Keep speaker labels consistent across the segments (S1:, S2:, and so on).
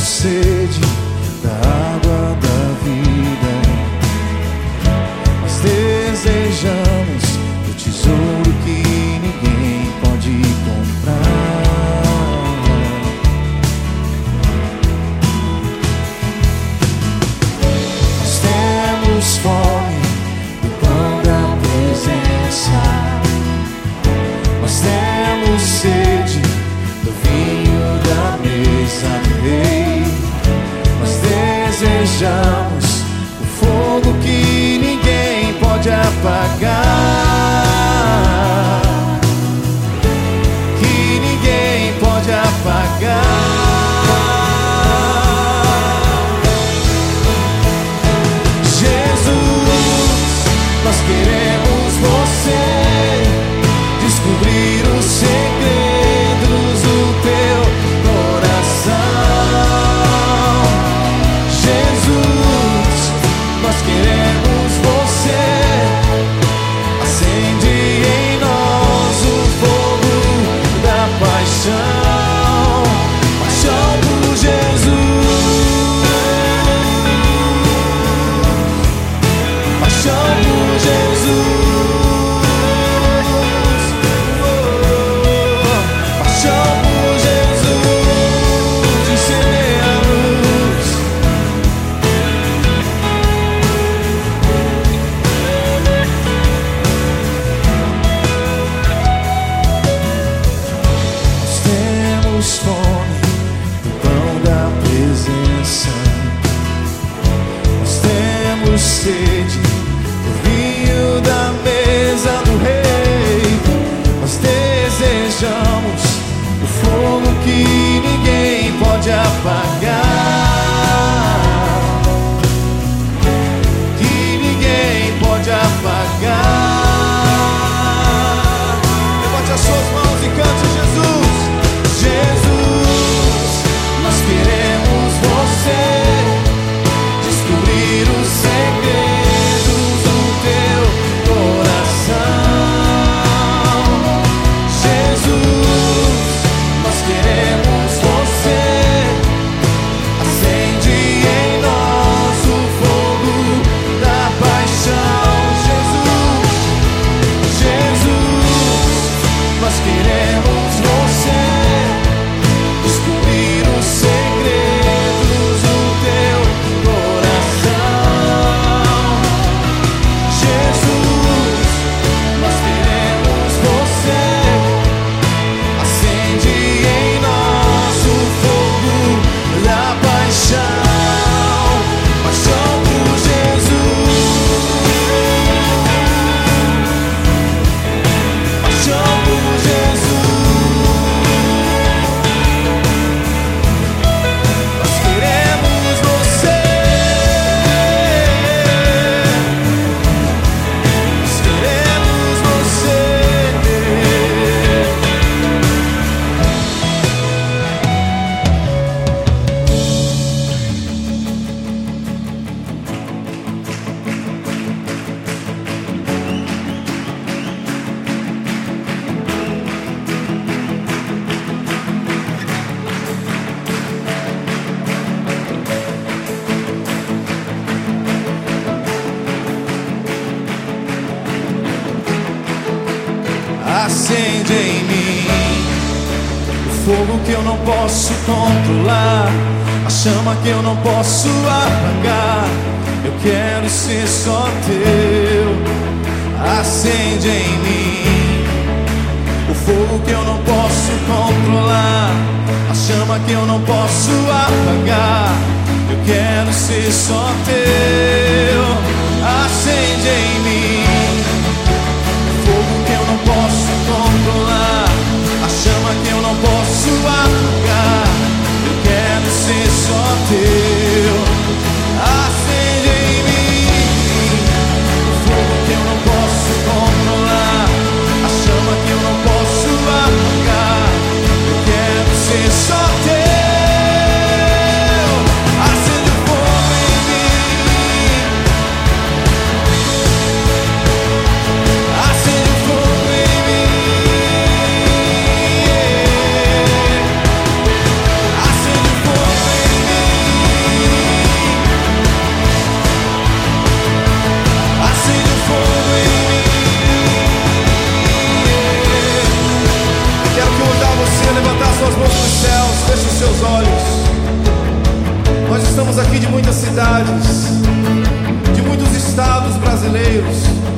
S1: sede da água da vida, mas desejamos o tesouro que ninguém pode comprar. Nós temos fome do pão da presença, nós temos sede do vinho da mesa do rei, nós desejamos o fogo que ninguém pode apagar, que ninguém pode apagar. Jesus, nós queremos você, descobrir os segredos do teu coração. Jesus, nós queremos você, acende em nós o fogo da paixão, paixão por Jesus, paixão por Jesus. Sede do vinho da mesa do rei, nós desejamos o fogo que ninguém pode apagar, que ninguém pode apagar. Levante as suas mãos e cante: Jesus, Jesus, nós queremos você, descobrir os segredos do teu coração. Jesus, nós queremos você, acende em nós o fogo da paixão. Jesus, Jesus, nós queremos você, descobrir os segredos do teu coração. Jesus, nós queremos você, acende em nós o fogo da paixão, paixão por Jesus, paixão por Jesus. Nós queremos você, nós queremos você. Acende em mim o fogo que eu não posso controlar, a chama que eu não posso apagar. Eu quero ser só teu. Acende em mim o fogo que eu não posso controlar, a chama que eu não posso apagar. Eu quero ser só teu. Acende em mim fogo que eu não posso controlar, a chama que eu não posso apagar. Eu quero ser só teu. Acende em mim o fogo que eu não posso controlar, a chama que eu não posso apagar. Eu quero ser só teu. Acende o fogo em mim, acende o fogo em mim. seus olhos. Nós estamos aqui de muitas cidades, de muitos estados brasileiros,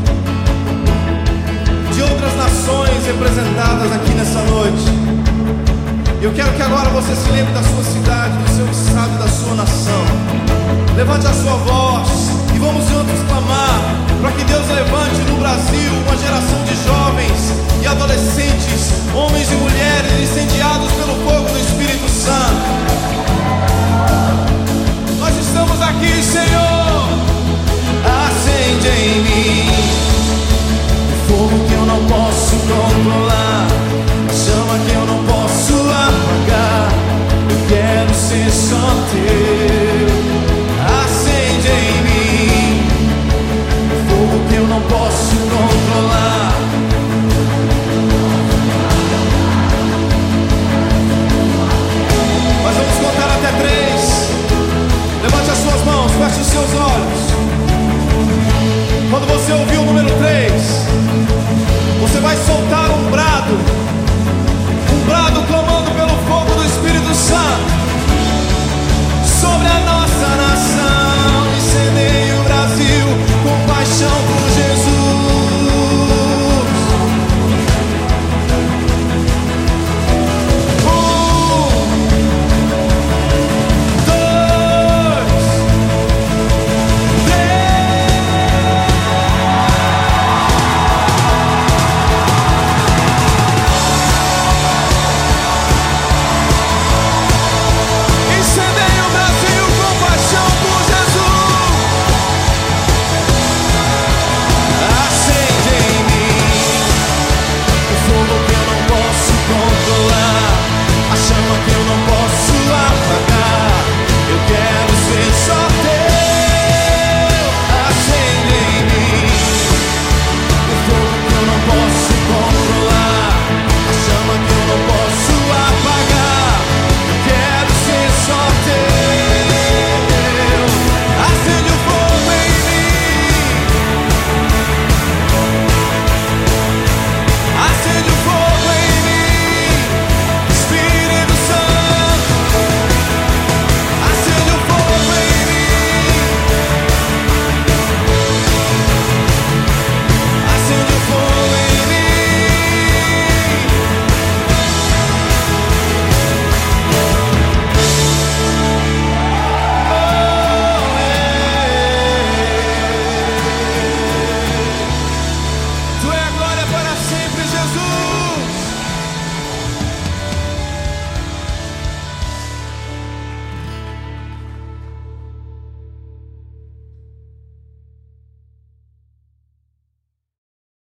S1: de outras nações representadas aqui nessa noite. Eu quero que agora você se lembre da sua cidade, do seu estado, da sua nação. Levante a sua voz e vamos juntos clamar para que Deus levante no Brasil uma geração de jovens e adolescentes, homens e mulheres incendiados pelo fogo do Espírito Santo. Nós estamos aqui, Senhor. Acende em mim o fogo que eu não posso controlar, a chama que eu não posso apagar. Eu quero ser só teu.